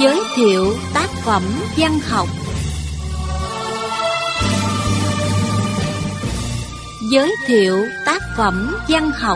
Giới thiệu tác phẩm văn học. Giới thiệu tác phẩm văn học.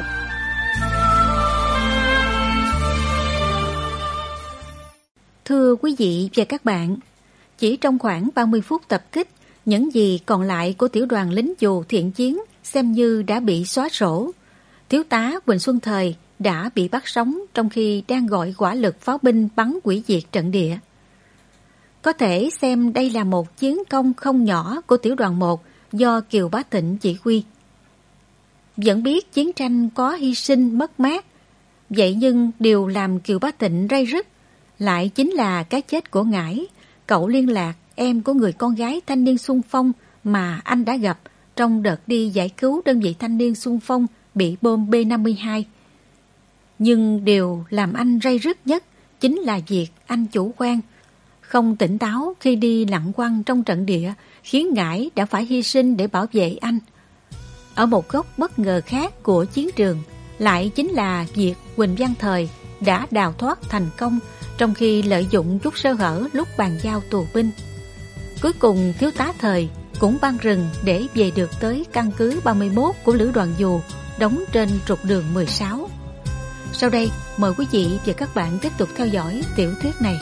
Thưa quý vị và các bạn, chỉ trong khoảng 30 phút tập kích, những gì còn lại của tiểu đoàn lính dù thiện chiến xem như đã bị xóa sổ. Thiếu tá Huỳnh Xuân Thời đã bị bắt sống trong khi đang gọi hỏa lực pháo binh bắn hủy diệt trận địa. Có thể xem đây là một chiến công không nhỏ của tiểu đoàn 1 do Kiều Bá Thịnh chỉ huy. Vẫn biết chiến tranh có hy sinh mất mát, vậy nhưng điều làm Kiều Bá Thịnh ray rứt lại chính là cái chết của Ngải, cậu liên lạc em của người con gái thanh niên xung phong mà anh đã gặp trong đợt đi giải cứu đơn vị thanh niên xung phong bị bom B-52. Nhưng điều làm anh ray rứt nhất chính là việc anh chủ quan, không tỉnh táo khi đi lặn quăng trong trận địa, khiến Ngải đã phải hy sinh để bảo vệ anh. Ở một góc bất ngờ khác của chiến trường lại chính là việc Huỳnh Văn Thời đã đào thoát thành công trong khi lợi dụng chút sơ hở lúc bàn giao tù binh. Cuối cùng thiếu tá Thời cũng băng rừng để về được tới căn cứ 31 của lữ đoàn dù đóng trên trục đường 16. Sau đây mời quý vị và các bạn tiếp tục theo dõi tiểu thuyết này.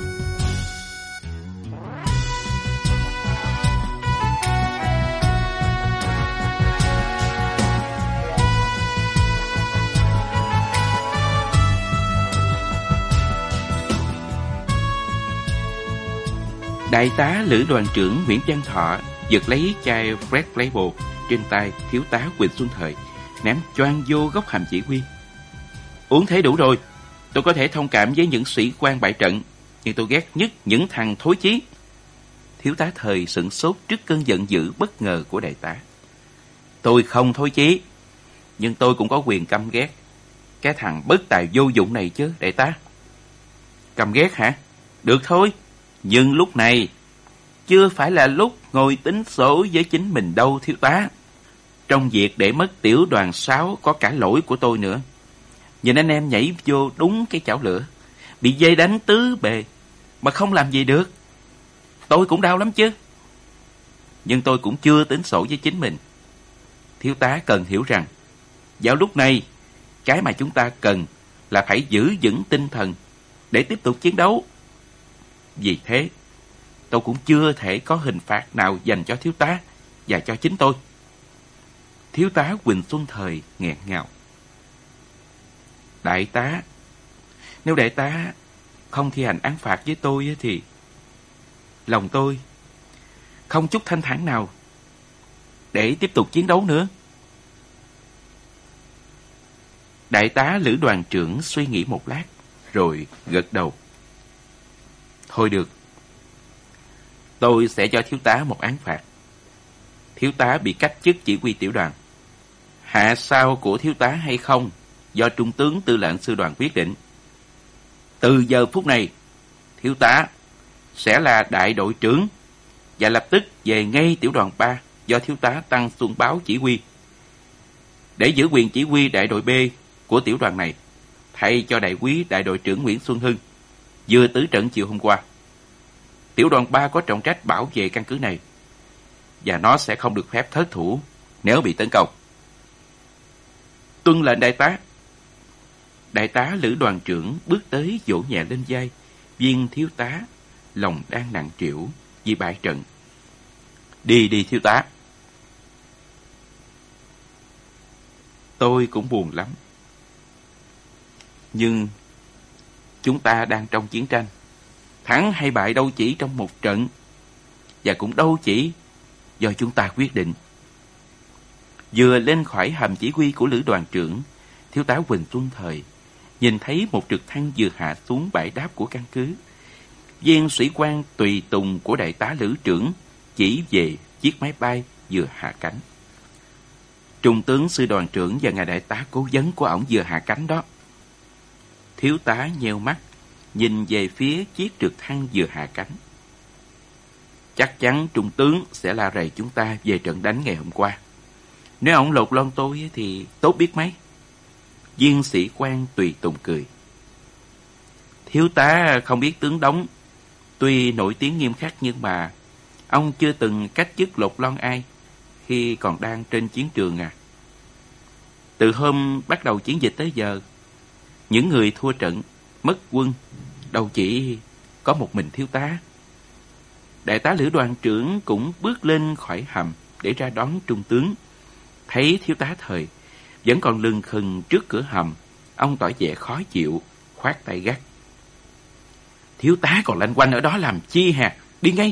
Đại tá lữ đoàn trưởng Nguyễn Văn Thọ giật lấy chai Red Label trên tay thiếu tá Huỳnh Xuân Thời, ném choang vô góc hàm chỉ huy. Uống thế đủ rồi. Tôi có thể thông cảm với những sĩ quan bại trận, nhưng tôi ghét nhất những thằng thối chí. Thiếu tá Thời sửng sốt trước cơn giận dữ bất ngờ của đại tá. Tôi không thối chí, nhưng tôi cũng có quyền căm ghét cái thằng bất tài vô dụng này chứ, đại tá. Căm ghét hả? Được thôi. Nhưng lúc này chưa phải là lúc ngồi tính sổ với chính mình đâu, thiếu tá. Trong việc để mất tiểu đoàn 6 có cả lỗi của tôi nữa. Nhìn anh em nhảy vô đúng cái chảo lửa, bị dây đánh tứ bề mà không làm gì được. Tôi cũng đau lắm chứ. Nhưng tôi cũng chưa tính sổ với chính mình. Thiếu tá cần hiểu rằng vào lúc này, cái mà chúng ta cần là phải giữ vững tinh thần để tiếp tục chiến đấu. Vì thế, tôi cũng chưa thể có hình phạt nào dành cho thiếu tá và cho chính tôi. Thiếu tá Huỳnh Xuân Thời nghẹn ngào. Đại tá, nếu đại tá không thi hành án phạt với tôi thì lòng tôi không chút thanh thản nào để tiếp tục chiến đấu nữa. Đại tá lữ đoàn trưởng suy nghĩ một lát rồi gật đầu. Thôi được, tôi sẽ cho thiếu tá một án phạt. Thiếu tá bị cách chức chỉ huy tiểu đoàn. Hạ sao của thiếu tá hay không do trung tướng tư lệnh sư đoàn quyết định. Từ giờ phút này, thiếu tá sẽ là đại đội trưởng và lập tức về ngay tiểu đoàn 3 do thiếu tá Tăng Xuân Báo chỉ huy, để giữ quyền chỉ huy đại đội B của tiểu đoàn này, thay cho đại úy đại đội trưởng Nguyễn Xuân Hưng vừa tứ trận chiều hôm qua. Tiểu đoàn 3 có trọng trách bảo vệ căn cứ này, và nó sẽ không được phép thất thủ nếu bị tấn công. Tuân lệnh đại tá. Đại tá lữ đoàn trưởng bước tới vỗ nhẹ lên vai viên thiếu tá lòng đang nặng trĩu vì bại trận. Đi đi thiếu tá. Tôi cũng buồn lắm. Nhưng chúng ta đang trong chiến tranh. Thắng hay bại đâu chỉ trong một trận, và cũng đâu chỉ do chúng ta quyết định. Vừa lên khỏi hầm chỉ huy của lữ đoàn trưởng, thiếu tá Huỳnh Xuân Thời nhìn thấy một trực thăng vừa hạ xuống bãi đáp của căn cứ. Viên sĩ quan tùy tùng của đại tá lữ trưởng chỉ về chiếc máy bay vừa hạ cánh. Trung tướng sư đoàn trưởng và ngài đại tá cố vấn của ổng vừa hạ cánh đó. Thiếu tá nheo mắt nhìn về phía chiếc trực thăng vừa hạ cánh. Chắc chắn trung tướng sẽ la rầy chúng ta về trận đánh ngày hôm qua. Nếu ổng lột lon tôi thì tốt biết mấy. Viên sĩ quan tùy tùng cười. Thiếu tá không biết tướng đóng Tuy nổi tiếng nghiêm khắc nhưng mà ông chưa từng cách chức lột lon ai khi còn đang trên chiến trường à. Từ hôm bắt đầu chiến dịch tới giờ, những người thua trận, mất quân, đâu chỉ có một mình thiếu tá. Đại tá lữ đoàn trưởng cũng bước lên khỏi hầm để ra đón trung tướng. Thấy thiếu tá Thời vẫn còn lừng khừng trước cửa hầm, ông tỏ vẻ khó chịu, khoát tay gắt. Thiếu tá còn lanh quanh ở đó làm chi hả? Đi ngay!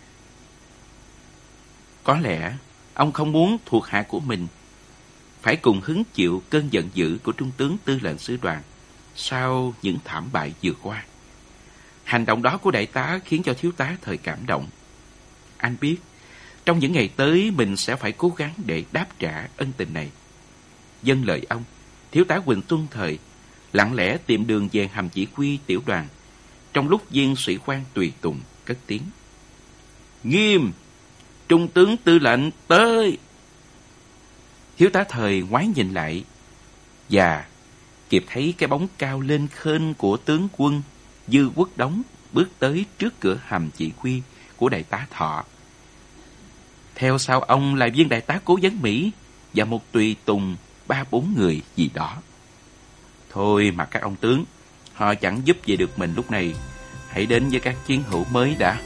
Có lẽ ông không muốn thuộc hạ của mình phải cùng hứng chịu cơn giận dữ của trung tướng tư lệnh sư đoàn sau những thảm bại vừa qua. Hành động đó của đại tá khiến cho thiếu tá Thời cảm động. Anh biết, trong những ngày tới mình sẽ phải cố gắng để đáp trả ân tình này. Vâng lời ông, thiếu tá Huỳnh Xuân Thời lặng lẽ tìm đường về hầm chỉ huy tiểu đoàn, trong lúc viên sĩ quan tùy tùng cất tiếng. Nghiêm! Trung tướng tư lệnh tới! Thiếu tá Thời ngoái nhìn lại và kịp thấy cái bóng cao lên khênh của tướng quân Dư Quốc Đống bước tới trước cửa hầm chỉ huy của đại tá Thọ. Theo sau ông là viên đại tá Cố Vấn Mỹ và một tùy tùng 3-4 người gì đó. Thôi mà các ông tướng, họ chẳng giúp gì được mình lúc này. Hãy đến với các chiến hữu mới đã.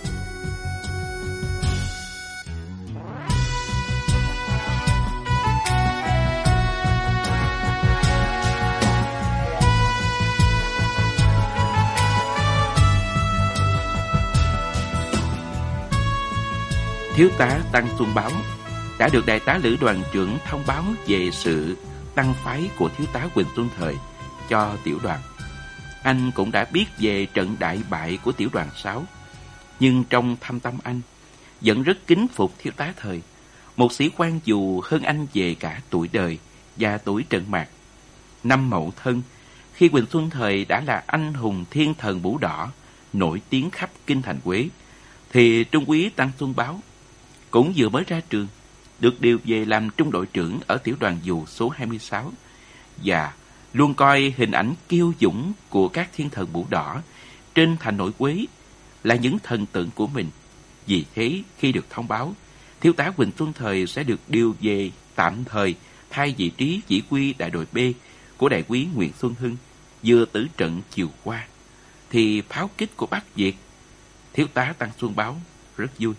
Thiếu tá Tăng Xuân Báo đã được đại tá lữ đoàn trưởng thông báo về sự tăng phái của thiếu tá Huỳnh Xuân Thời cho tiểu đoàn. Anh cũng đã biết về trận đại bại của tiểu đoàn 6, nhưng trong thâm tâm anh vẫn rất kính phục thiếu tá Thời, một sĩ quan dù hơn anh về cả tuổi đời và tuổi trận mạc. Năm Mậu Thân, khi Huỳnh Xuân Thời đã là anh hùng thiên thần mũ đỏ nổi tiếng khắp kinh thành Huế, thì trung úy Tăng Xuân Báo cũng vừa mới ra trường, được điều về làm trung đội trưởng ở tiểu đoàn dù số 26 và luôn coi hình ảnh kiêu dũng của các thiên thần mũ đỏ trên thành nội Huế là những thần tượng của mình. Vì thế, khi được thông báo thiếu tá Huỳnh Xuân Thời sẽ được điều về tạm thời thay vị trí chỉ huy đại đội B của đại úy Nguyễn Xuân Hưng vừa tử trận chiều qua, thì pháo kích của Bắc Việt, thiếu tá Tăng Xuân Báo rất vui.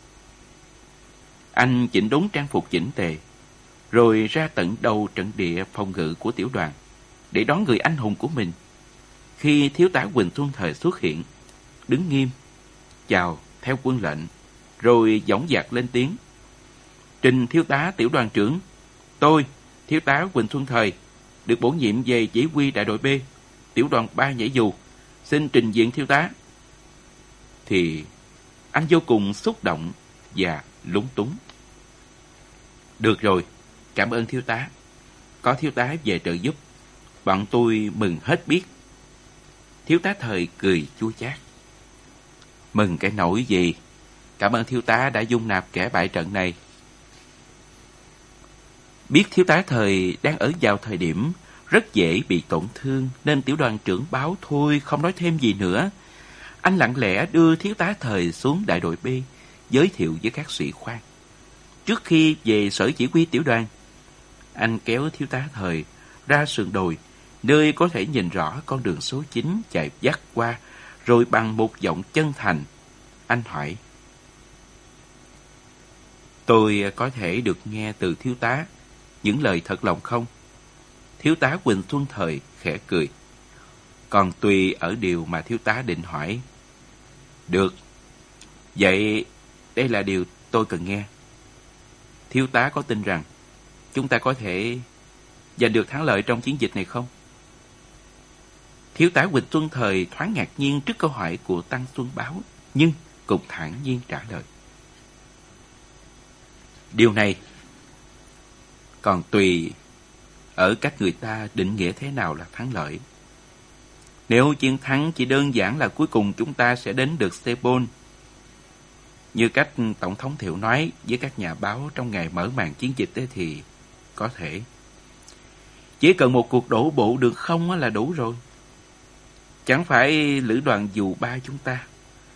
Anh chỉnh đốn trang phục chỉnh tề, rồi ra tận đầu trận địa phòng ngự của tiểu đoàn để đón người anh hùng của mình. Khi thiếu tá Huỳnh Xuân Thời xuất hiện, đứng nghiêm, chào theo quân lệnh, rồi dõng dạc lên tiếng. Trình thiếu tá tiểu đoàn trưởng, tôi, thiếu tá Huỳnh Xuân Thời, được bổ nhiệm về chỉ huy đại đội B, tiểu đoàn 3 nhảy dù, xin trình diện thiếu tá. Thì anh vô cùng xúc động và lúng túng. Được rồi, cảm ơn thiếu tá. Có thiếu tá về trợ giúp, bọn tôi mừng hết biết. Thiếu tá Thời cười chua chát. Mừng cái nỗi gì? Cảm ơn thiếu tá đã dung nạp kẻ bại trận này. Biết thiếu tá Thời đang ở vào thời điểm rất dễ bị tổn thương, nên tiểu đoàn trưởng Báo thôi không nói thêm gì nữa. Anh lặng lẽ đưa thiếu tá Thời xuống đại đội B, giới thiệu với các sĩ quan. Trước khi về sở chỉ huy tiểu đoàn, anh kéo thiếu tá Thời ra sườn đồi, nơi có thể nhìn rõ con đường số 9 chạy dắt qua, rồi bằng một giọng chân thành, anh hỏi. Tôi có thể được nghe từ thiếu tá những lời thật lòng không? Thiếu tá Huỳnh Xuân Thời khẽ cười. Còn tùy ở điều mà thiếu tá định hỏi. Được. Vậy đây là điều tôi cần nghe. Thiếu tá có tin rằng chúng ta có thể giành được thắng lợi trong chiến dịch này không? Thiếu tá Huỳnh Xuân Thời thoáng ngạc nhiên trước câu hỏi của Tăng Xuân Báo, nhưng cũng thản nhiên trả lời. Điều này còn tùy ở cách người ta định nghĩa thế nào là thắng lợi. Nếu chiến thắng chỉ đơn giản là cuối cùng chúng ta sẽ đến được Sebon, như cách Tổng thống Thiệu nói với các nhà báo trong ngày mở màn chiến dịch ấy, thì có thể. Chỉ cần một cuộc đổ bộ được không là đủ rồi. Chẳng phải lữ đoàn dù 3 chúng ta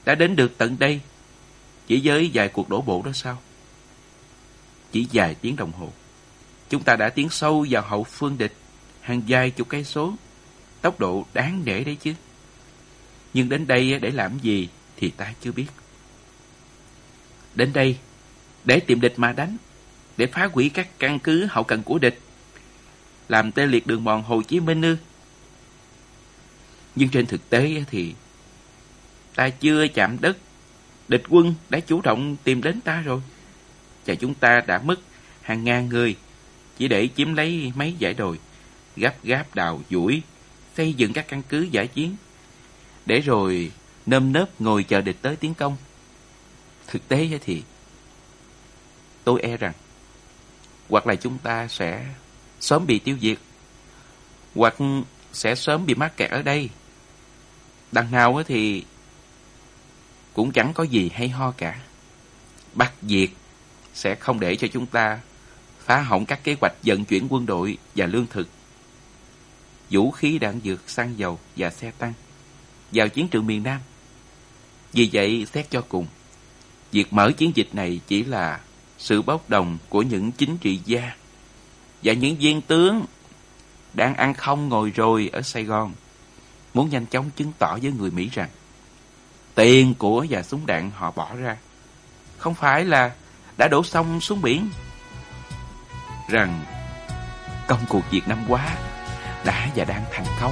đã đến được tận đây chỉ với vài cuộc đổ bộ đó sao? Chỉ vài tiếng đồng hồ, chúng ta đã tiến sâu vào hậu phương địch hàng vài chục cây số. Tốc độ đáng nể đấy chứ. Nhưng đến đây để làm gì thì ta chưa biết. Đến đây để tìm địch mà đánh, để phá hủy các căn cứ hậu cần của địch, làm tê liệt đường mòn Hồ Chí Minh ư? Nhưng trên thực tế thì ta chưa chạm đất, địch quân đã chủ động tìm đến ta rồi. Và chúng ta đã mất hàng ngàn người chỉ để chiếm lấy mấy dãy đồi, gấp gáp đào giũi, xây dựng các căn cứ giải chiến, để rồi nơm nớp ngồi chờ địch tới tiến công. Thực tế thì tôi e rằng hoặc là chúng ta sẽ sớm bị tiêu diệt, hoặc sẽ sớm bị mắc kẹt ở đây. Đằng nào thì cũng chẳng có gì hay ho cả. Bắt diệt sẽ không để cho chúng ta phá hỏng các kế hoạch vận chuyển quân đội và lương thực, vũ khí đạn dược, xăng dầu và xe tăng vào chiến trường miền Nam. Vì vậy, xét cho cùng, việc mở chiến dịch này chỉ là sự bốc đồng của những chính trị gia và những viên tướng đang ăn không ngồi rồi ở Sài Gòn, muốn nhanh chóng chứng tỏ với người Mỹ rằng tiền của và súng đạn họ bỏ ra không phải là đã đổ xong xuống biển, rằng công cuộc Việt Nam hóa đã và đang thành công.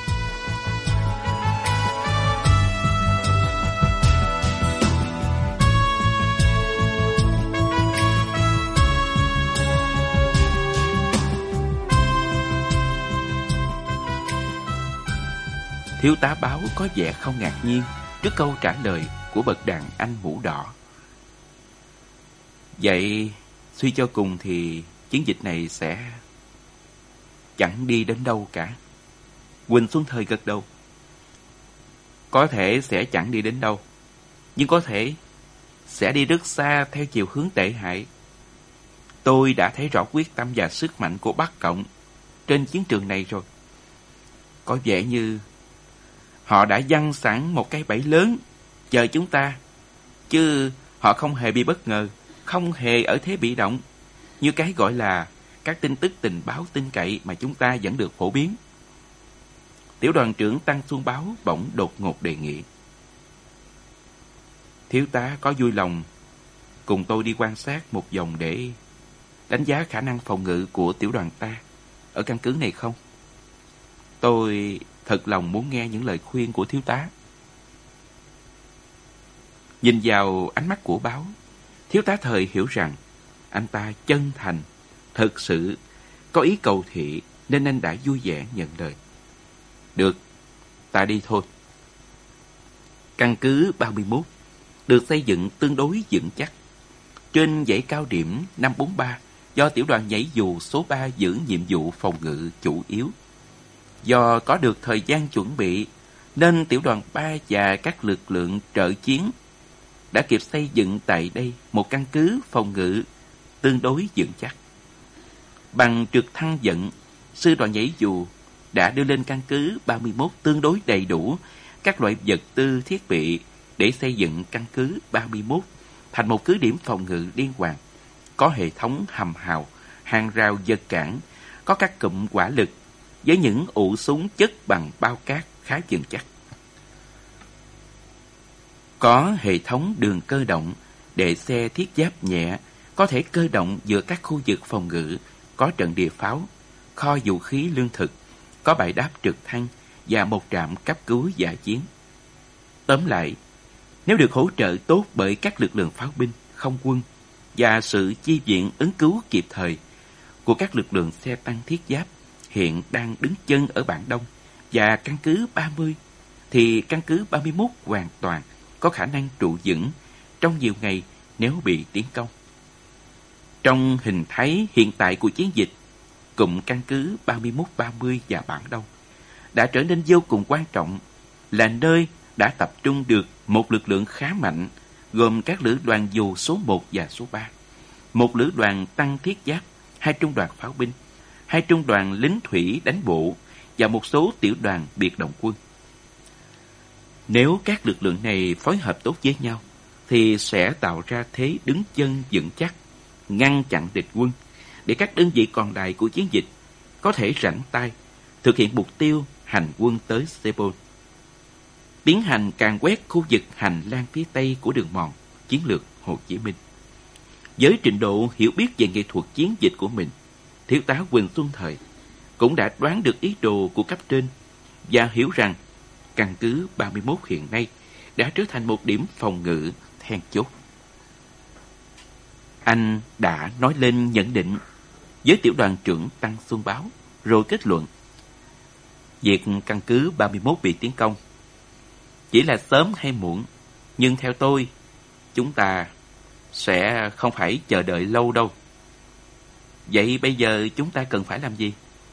Thiếu tá báo có vẻ không ngạc nhiên trước câu trả lời của bậc đàn anh mũ đỏ. Vậy suy cho cùng thì chiến dịch này sẽ chẳng đi đến đâu cả. Quỳnh Xuân Thời gật đầu. Có thể sẽ chẳng đi đến đâu, nhưng có thể sẽ đi rất xa theo chiều hướng tệ hại. Tôi đã thấy rõ quyết tâm và sức mạnh của Bắc Cộng trên chiến trường này rồi. Có vẻ như họ đã giăng sẵn một cái bẫy lớn chờ chúng ta, chứ họ không hề bị bất ngờ, không hề ở thế bị động, như cái gọi là các tin tức tình báo tin cậy mà chúng ta vẫn được phổ biến. Tiểu đoàn trưởng Tăng Xuân Báo bỗng đột ngột đề nghị. Thiếu tá có vui lòng cùng tôi đi quan sát một vòng để đánh giá khả năng phòng ngự của tiểu đoàn ta ở căn cứ này không? Tôi thật lòng muốn nghe những lời khuyên của thiếu tá. Nhìn vào ánh mắt của Báo, thiếu tá Thời hiểu rằng anh ta chân thành, thực sự có ý cầu thị, nên anh đã vui vẻ nhận lời. Được, ta đi thôi. Căn cứ 31 được xây dựng tương đối vững chắc. Trên dãy cao điểm 543 do tiểu đoàn nhảy dù số 3 giữ nhiệm vụ phòng ngự chủ yếu. Do có được thời gian chuẩn bị, nên tiểu đoàn 3 và các lực lượng trợ chiến đã kịp xây dựng tại đây một căn cứ phòng ngự tương đối vững chắc. Bằng trực thăng vận, sư đoàn nhảy dù đã đưa lên căn cứ 31 tương đối đầy đủ các loại vật tư thiết bị để xây dựng căn cứ 31 thành một cứ điểm phòng ngự liên hoàn, có hệ thống hầm hào, hàng rào vật cản, có các cụm hỏa lực với những ụ súng chất bằng bao cát khá vững chắc. Có hệ thống đường cơ động để xe thiết giáp nhẹ có thể cơ động giữa các khu vực phòng ngự, có trận địa pháo, kho vũ khí lương thực, có bãi đáp trực thăng và một trạm cấp cứu dã chiến. Tóm lại, nếu được hỗ trợ tốt bởi các lực lượng pháo binh, không quân và sự chi viện ứng cứu kịp thời của các lực lượng xe tăng thiết giáp hiện đang đứng chân ở Bản Đông và căn cứ 30, thì căn cứ 31 hoàn toàn có khả năng trụ vững trong nhiều ngày nếu bị tiến công. Trong hình thái hiện tại của chiến dịch, cụm căn cứ 31-30 và Bản Đông đã trở nên vô cùng quan trọng, là nơi đã tập trung được một lực lượng khá mạnh gồm các lữ đoàn dù số 1 và số 3, một lữ đoàn tăng thiết giáp, 2 trung đoàn pháo binh, 2 trung đoàn lính thủy đánh bộ và một số tiểu đoàn biệt động quân. Nếu các lực lượng này phối hợp tốt với nhau, thì sẽ tạo ra thế đứng chân vững chắc, ngăn chặn địch quân, để các đơn vị còn lại của chiến dịch có thể rảnh tay thực hiện mục tiêu hành quân tới Sebol, tiến hành càn quét khu vực hành lang phía Tây của đường mòn chiến lược Hồ Chí Minh. Với trình độ hiểu biết về nghệ thuật chiến dịch của mình, Thiếu tá Huỳnh Xuân Thời cũng đã đoán được ý đồ của cấp trên và hiểu rằng căn cứ 31 hiện nay đã trở thành một điểm phòng ngự then chốt. Anh đã nói lên nhận định với tiểu đoàn trưởng Tăng Xuân Báo, rồi kết luận: việc căn cứ 31 bị tiến công chỉ là sớm hay muộn, nhưng theo tôi, chúng ta sẽ không phải chờ đợi lâu đâu. Vậy bây giờ chúng ta cần phải làm gì?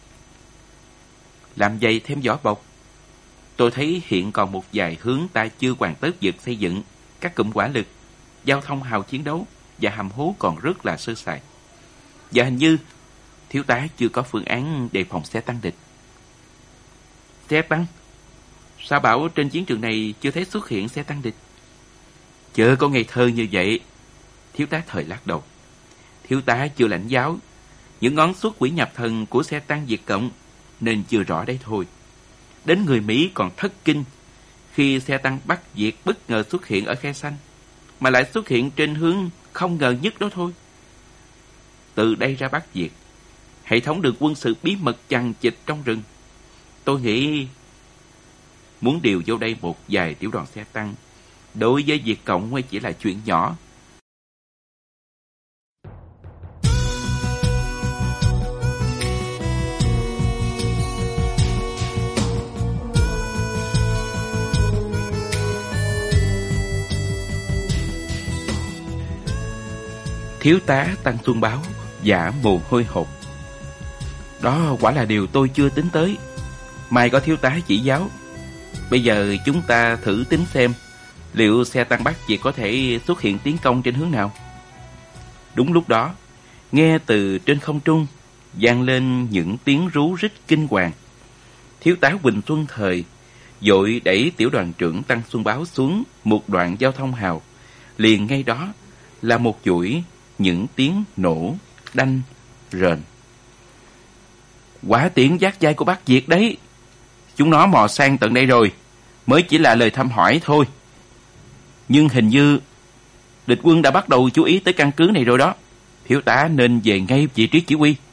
Làm dày thêm vỏ bọc. Tôi thấy hiện còn một vài hướng ta chưa hoàn tất việc xây dựng các cụm hỏa lực, giao thông hào chiến đấu và hầm hố còn rất là sơ sài. Và hình như thiếu tá chưa có phương án đề phòng xe tăng địch. Xe tăng? Sao bảo trên chiến trường này chưa thấy xuất hiện xe tăng địch? Chớ có ngây thơ như vậy. Thiếu tá Thời lắc đầu. Thiếu tá chưa lãnh giáo những ngón xuất quỷ nhập thần của xe tăng Việt Cộng, nên chưa rõ đấy thôi. Đến người Mỹ còn thất kinh khi xe tăng Bắc Việt bất ngờ xuất hiện ở Khe Xanh, mà lại xuất hiện trên hướng không ngờ nhất đó thôi. Từ đây ra Bắc Việt, hệ thống đường quân sự bí mật chằng chịt trong rừng. Tôi nghĩ muốn điều vô đây một vài tiểu đoàn xe tăng đối với Việt Cộng mới chỉ là chuyện nhỏ. Thiếu tá Tăng Xuân Báo vã mồ hôi hột. Đó quả là điều tôi chưa tính tới. May có thiếu tá chỉ giáo. Bây giờ chúng ta thử tính xem liệu xe tăng Bắc Việt có thể xuất hiện tiến công trên hướng nào. Đúng lúc đó, nghe từ trên không trung vang lên những tiếng rú rít kinh hoàng. Thiếu tá Huỳnh Xuân Thời vội đẩy tiểu đoàn trưởng Tăng Xuân Báo xuống một đoạn giao thông hào. Liền ngay đó là một chuỗi những tiếng nổ, đanh, rền. Quả tiễn giác dai của Bắc Việt đấy. Chúng nó mò sang tận đây rồi. Mới chỉ là lời thăm hỏi thôi. Nhưng hình như địch quân đã bắt đầu chú ý tới căn cứ này rồi đó. Thiếu tá nên về ngay vị trí chỉ huy.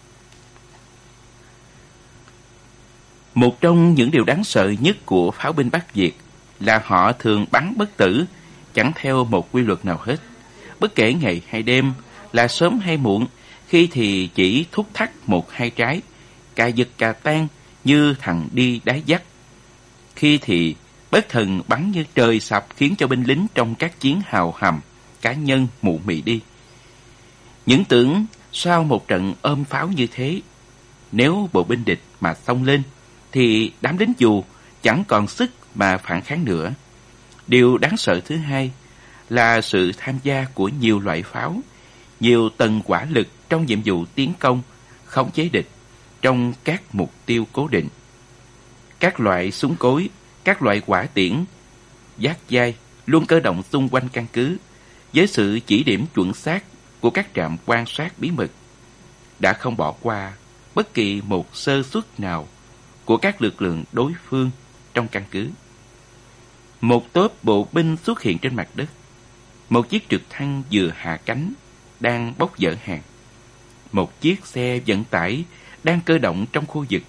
Một trong những điều đáng sợ nhất của pháo binh Bắc Việt là họ thường bắn bất tử, chẳng theo một quy luật nào hết. Bất kể ngày hay đêm, là sớm hay muộn, khi thì chỉ thúc thắt một hai trái, cà giật cà tan như thằng đi đá dắt. Khi thì bất thần bắn như trời sập, khiến cho binh lính trong các chiến hào hầm cá nhân mụ mị đi. Những tưởng sau một trận ôm pháo như thế, nếu bộ binh địch mà xông lên thì đám lính dù chẳng còn sức mà phản kháng nữa. Điều đáng sợ thứ hai là sự tham gia của nhiều loại pháo, nhiều tầng hỏa lực trong nhiệm vụ tiến công, khống chế địch trong các mục tiêu cố định. Các loại súng cối, các loại hỏa tiễn, giác dai luôn cơ động xung quanh căn cứ với sự chỉ điểm chuẩn xác của các trạm quan sát bí mật, đã không bỏ qua bất kỳ một sơ suất nào của các lực lượng đối phương trong căn cứ. Một tốp bộ binh xuất hiện trên mặt đất. Một chiếc trực thăng vừa hạ cánh đang bốc dỡ hàng. Một chiếc xe vận tải đang cơ động trong khu vực.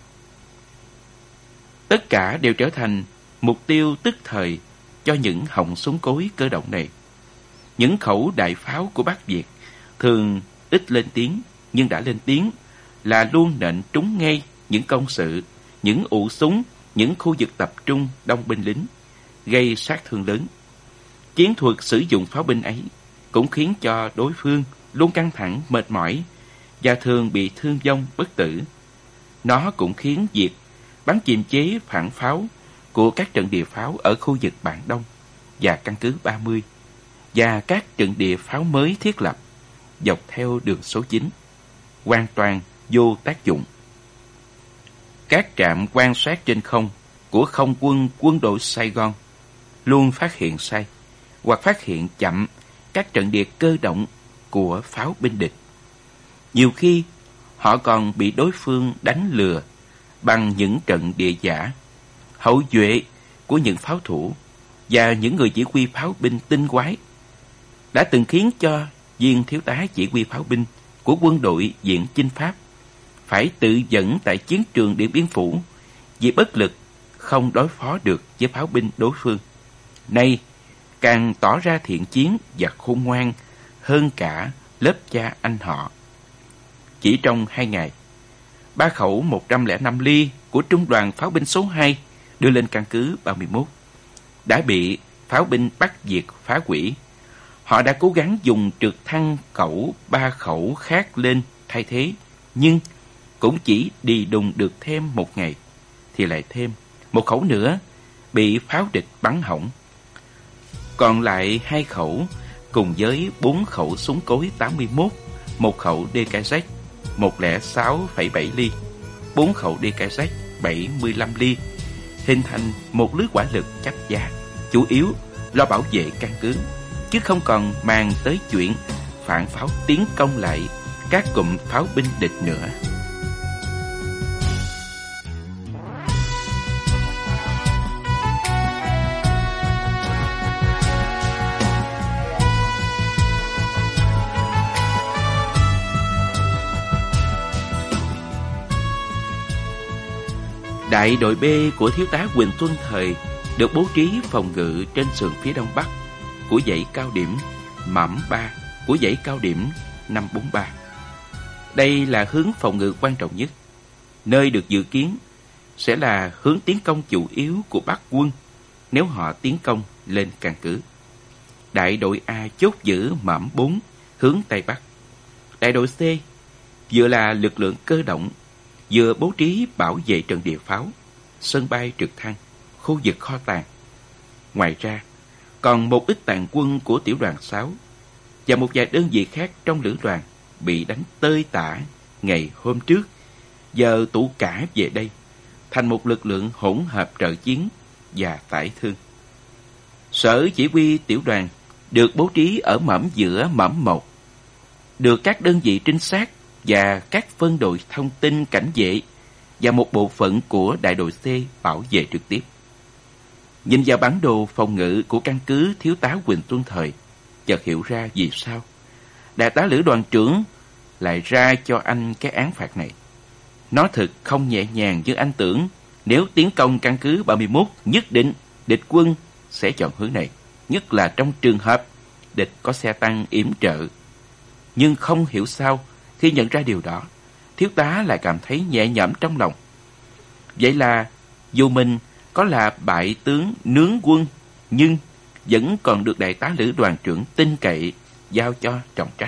Tất cả đều trở thành mục tiêu tức thời cho những họng súng cối cơ động này. Những khẩu đại pháo của Bắc Việt thường ít lên tiếng, nhưng đã lên tiếng là luôn nện trúng ngay những công sự, những ụ súng, những khu vực tập trung đông binh lính, gây sát thương lớn. Chiến thuật sử dụng pháo binh ấy cũng khiến cho đối phương luôn căng thẳng, mệt mỏi và thường bị thương vong bất tử. Nó cũng khiến việc bắn kiềm chế phản pháo của các trận địa pháo ở khu vực Bản Đông và căn cứ 30 và các trận địa pháo mới thiết lập dọc theo đường số 9 hoàn toàn vô tác dụng. Các trạm quan sát trên không của không quân quân đội Sài Gòn luôn phát hiện sai hoặc phát hiện chậm các trận địa cơ động của pháo binh địch. Nhiều khi họ còn bị đối phương đánh lừa bằng những trận địa giả, hậu duệ của những pháo thủ và những người chỉ huy pháo binh tinh quái đã từng khiến cho viên thiếu tá chỉ huy pháo binh của quân đội Viện Chinh Pháp phải tự dẫn tại chiến trường Điện Biên Phủ vì bất lực không đối phó được với pháo binh đối phương. Nay càng tỏ ra thiện chiến và khôn ngoan hơn cả lớp cha anh họ. Chỉ trong 2 ngày, 3 khẩu 105 ly của Trung đoàn Pháo binh số 2 đưa lên căn cứ 31 đã bị pháo binh Bắc Việt phá hủy. Họ đã cố gắng dùng trực thăng cẩu 3 khẩu khác lên thay thế, nhưng cũng chỉ đi đùng được thêm 1 ngày, thì lại thêm 1 khẩu nữa bị pháo địch bắn hỏng. Còn lại 2 khẩu cùng với 4 khẩu súng cối 81, 1 khẩu DKZ 106,7 ly, 4 khẩu DKZ 75 ly, hình thành một lưới hỏa lực chấp giá, chủ yếu lo bảo vệ căn cứ, chứ không còn màng tới chuyện phản pháo tiến công lại các cụm pháo binh địch nữa. Đại đội B của thiếu tá Huỳnh Xuân Thời được bố trí phòng ngự trên sườn phía đông bắc của dãy cao điểm Mẫm 3 của dãy cao điểm 543. Đây là hướng phòng ngự quan trọng nhất, nơi được dự kiến sẽ là hướng tiến công chủ yếu của Bắc quân nếu họ tiến công lên căn cứ. Đại đội A chốt giữ Mẫm 4 hướng Tây Bắc. Đại đội C vừa là lực lượng cơ động, vừa bố trí bảo vệ trận địa pháo, sân bay trực thăng, khu vực kho tàng. Ngoài ra, còn một ít tàn quân của tiểu đoàn 6 và một vài đơn vị khác trong lữ đoàn bị đánh tơi tả ngày hôm trước, giờ tụ cả về đây thành một lực lượng hỗn hợp trợ chiến và tải thương. Sở chỉ huy tiểu đoàn được bố trí ở Mẫm giữa Mẫm 1, được các đơn vị trinh sát và các phân đội thông tin cảnh vệ và một bộ phận của đại đội C bảo vệ trực tiếp. Nhìn vào bản đồ phòng ngự của căn cứ thiếu tá Huỳnh Xuân Thời, chợt hiểu ra vì sao đại tá lữ đoàn trưởng lại ra cho anh cái án phạt này. Nó thực không nhẹ nhàng như anh tưởng. Nếu tiến công căn cứ 31, nhất định địch quân sẽ chọn hướng này, nhất là trong trường hợp địch có xe tăng yểm trợ. Nhưng không hiểu sao, khi nhận ra điều đó, thiếu tá lại cảm thấy nhẹ nhõm trong lòng. Vậy là dù mình có là bại tướng nướng quân, nhưng vẫn còn được đại tá lữ đoàn trưởng tin cậy giao cho trọng trách.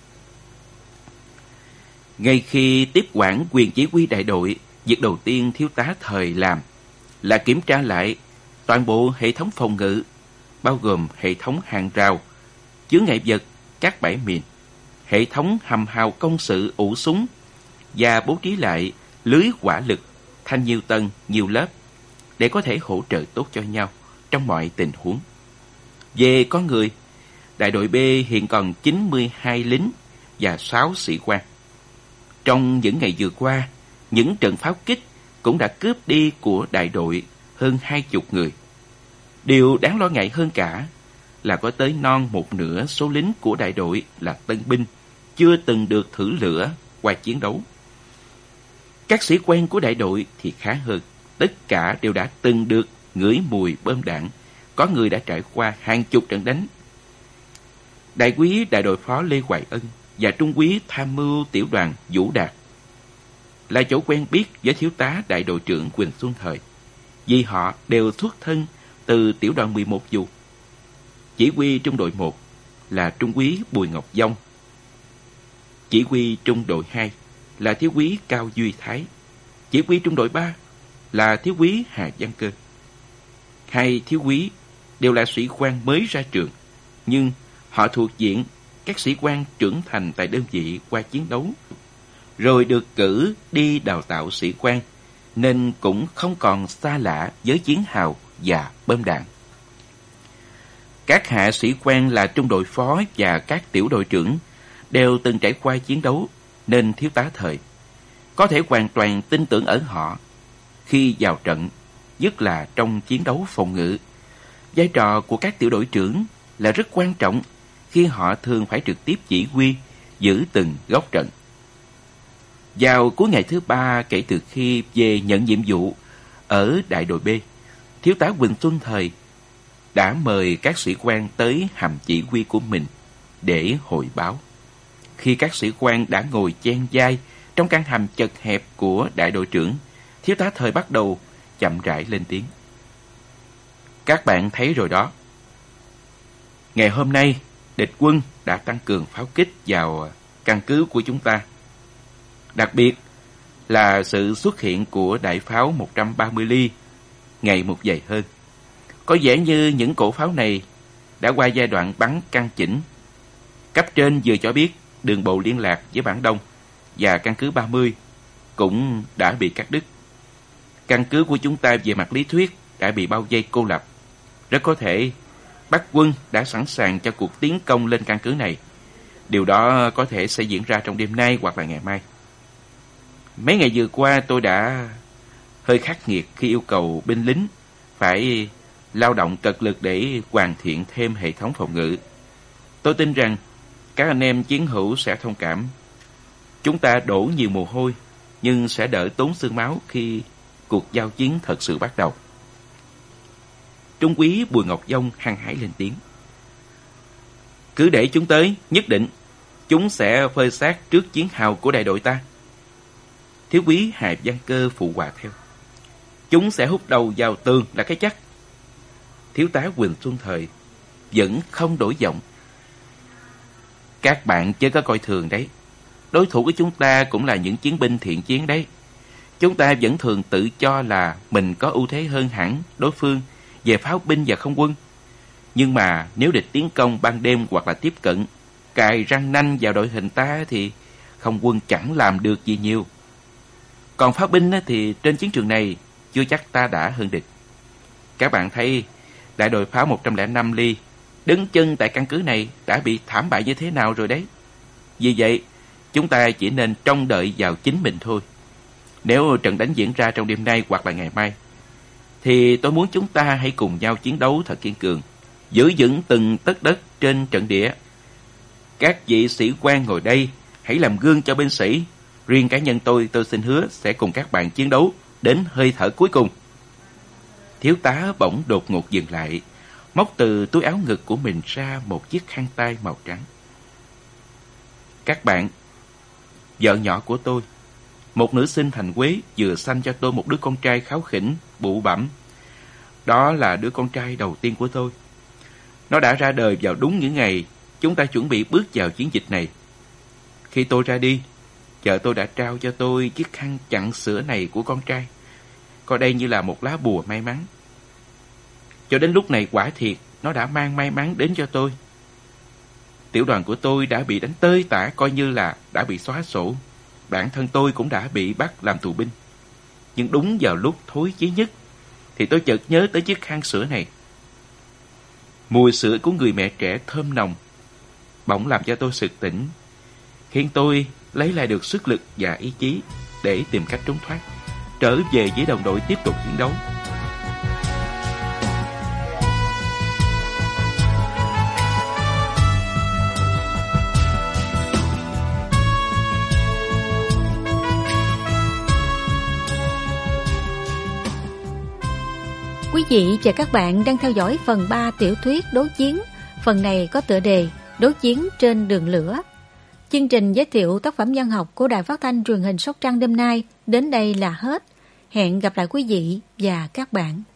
Ngay khi tiếp quản quyền chỉ huy đại đội, việc đầu tiên thiếu tá Thời làm là kiểm tra lại toàn bộ hệ thống phòng ngự, bao gồm hệ thống hàng rào, chướng ngại vật, các bãi mìn, hệ thống hầm hào công sự ủ súng và bố trí lại lưới hỏa lực thành nhiều tầng, nhiều lớp để có thể hỗ trợ tốt cho nhau trong mọi tình huống. Về con người, đại đội B hiện còn 92 lính và 6 sĩ quan. Trong những ngày vừa qua, những trận pháo kích cũng đã cướp đi của đại đội hơn 20 người. Điều đáng lo ngại hơn cả là có tới non một nửa số lính của đại đội là tân binh, chưa từng được thử lửa qua chiến đấu. Các sĩ quan của đại đội thì khá hơn, tất cả đều đã từng được ngửi mùi bom đạn, có người đã trải qua hàng chục trận đánh. Đại úy đại đội phó Lê Hoài Ân và trung úy tham mưu tiểu đoàn Vũ Đạt là chỗ quen biết với thiếu tá đại đội trưởng Huỳnh Xuân Thời, vì họ đều xuất thân từ tiểu đoàn 11 dù. Chỉ huy trung đội 1 là trung úy Bùi Ngọc Dông, chỉ huy trung đội 2 là thiếu úy Cao Duy Thái, chỉ huy trung đội 3 là thiếu úy Hà Văn Cơ. Hai thiếu úy đều là sĩ quan mới ra trường, nhưng họ thuộc diện các sĩ quan trưởng thành tại đơn vị qua chiến đấu, rồi được cử đi đào tạo sĩ quan, nên cũng không còn xa lạ với chiến hào và bom đạn. Các hạ sĩ quan là trung đội phó và các tiểu đội trưởng đều từng trải qua chiến đấu, nên thiếu tá Thời có thể hoàn toàn tin tưởng ở họ. Khi vào trận, nhất là trong chiến đấu phòng ngự, vai trò của các tiểu đội trưởng là rất quan trọng khi họ thường phải trực tiếp chỉ huy giữ từng góc trận. Vào cuối ngày thứ 3 kể từ khi về nhận nhiệm vụ ở đại đội B, thiếu tá Huỳnh Xuân Thời đã mời các sĩ quan tới hầm chỉ huy của mình để hồi báo. Khi các sĩ quan đã ngồi chen vai trong căn hầm chật hẹp của đại đội trưởng, thiếu tá Thời bắt đầu chậm rãi lên tiếng. Các bạn thấy rồi đó. Ngày hôm nay, địch quân đã tăng cường pháo kích vào căn cứ của chúng ta. Đặc biệt là sự xuất hiện của đại pháo 130 ly ngày một dày hơn. Có vẻ như những cổ pháo này đã qua giai đoạn bắn căn chỉnh. Cấp trên vừa cho biết đường bộ liên lạc với Bản Đông và căn cứ 30 cũng đã bị cắt đứt. Căn cứ của chúng ta về mặt lý thuyết đã bị bao vây cô lập. Rất có thể Bắc quân đã sẵn sàng cho cuộc tiến công lên căn cứ này. Điều đó có thể sẽ diễn ra trong đêm nay hoặc là ngày mai. Mấy ngày vừa qua tôi đã hơi khắc nghiệt khi yêu cầu binh lính phải lao động cật lực để hoàn thiện thêm hệ thống phòng ngự. Tôi tin rằng các anh em chiến hữu sẽ thông cảm. Chúng ta đổ nhiều mồ hôi, nhưng sẽ đỡ tốn xương máu khi cuộc giao chiến thật sự bắt đầu. Trung úy Bùi Ngọc Dông hăng hái lên tiếng. Cứ để chúng tới, nhất định chúng sẽ phơi xác trước chiến hào của đại đội ta. Thiếu úy Hà Văn Cơ phụ họa theo. Chúng sẽ hút đầu vào tường là cái chắc. Thiếu tá Huỳnh Xuân Thời vẫn không đổi giọng. Các bạn chớ có coi thường đấy. Đối thủ của chúng ta cũng là những chiến binh thiện chiến đấy. Chúng ta vẫn thường tự cho là mình có ưu thế hơn hẳn đối phương về pháo binh và không quân. Nhưng mà nếu địch tiến công ban đêm hoặc là tiếp cận, cài răng nanh vào đội hình ta thì không quân chẳng làm được gì nhiều. Còn pháo binh thì trên chiến trường này chưa chắc ta đã hơn địch. Các bạn thấy đại đội pháo 105 ly đứng chân tại căn cứ này đã bị thảm bại như thế nào rồi đấy. Vì vậy, chúng ta chỉ nên trông đợi vào chính mình thôi. Nếu trận đánh diễn ra trong đêm nay hoặc là ngày mai, thì tôi muốn chúng ta hãy cùng nhau chiến đấu thật kiên cường, giữ vững từng tấc đất trên trận địa. Các vị sĩ quan ngồi đây hãy làm gương cho binh sĩ. Riêng cá nhân tôi xin hứa sẽ cùng các bạn chiến đấu đến hơi thở cuối cùng. Thiếu tá bỗng đột ngột dừng lại, móc từ túi áo ngực của mình ra một chiếc khăn tay màu trắng. Các bạn, vợ nhỏ của tôi, một nữ sinh thành Quế, vừa sanh cho tôi một đứa con trai kháu khỉnh, bụ bẫm. Đó là đứa con trai đầu tiên của tôi. Nó đã ra đời vào đúng những ngày chúng ta chuẩn bị bước vào chiến dịch này. Khi tôi ra đi, vợ tôi đã trao cho tôi chiếc khăn chặn sữa này của con trai, coi đây như là một lá bùa may mắn. Cho đến lúc này quả thiệt nó đã mang may mắn đến cho tôi. Tiểu đoàn của tôi đã bị đánh tơi tả, coi như là đã bị xóa sổ. Bản thân tôi cũng đã bị bắt làm tù binh. Nhưng đúng vào lúc thối chí nhất thì tôi chợt nhớ tới chiếc khăn sữa này. Mùi sữa của người mẹ trẻ thơm nồng bỗng làm cho tôi sực tỉnh, khiến tôi lấy lại được sức lực và ý chí để tìm cách trốn thoát, trở về với đồng đội tiếp tục chiến đấu. Quý vị và các bạn đang theo dõi phần 3 tiểu thuyết Đấu Chiến. Phần này có tựa đề Đấu Chiến trên đường lửa. Chương trình giới thiệu tác phẩm văn học của Đài Phát thanh Truyền hình Sóc Trăng đêm nay đến đây là hết. Hẹn gặp lại quý vị và các bạn.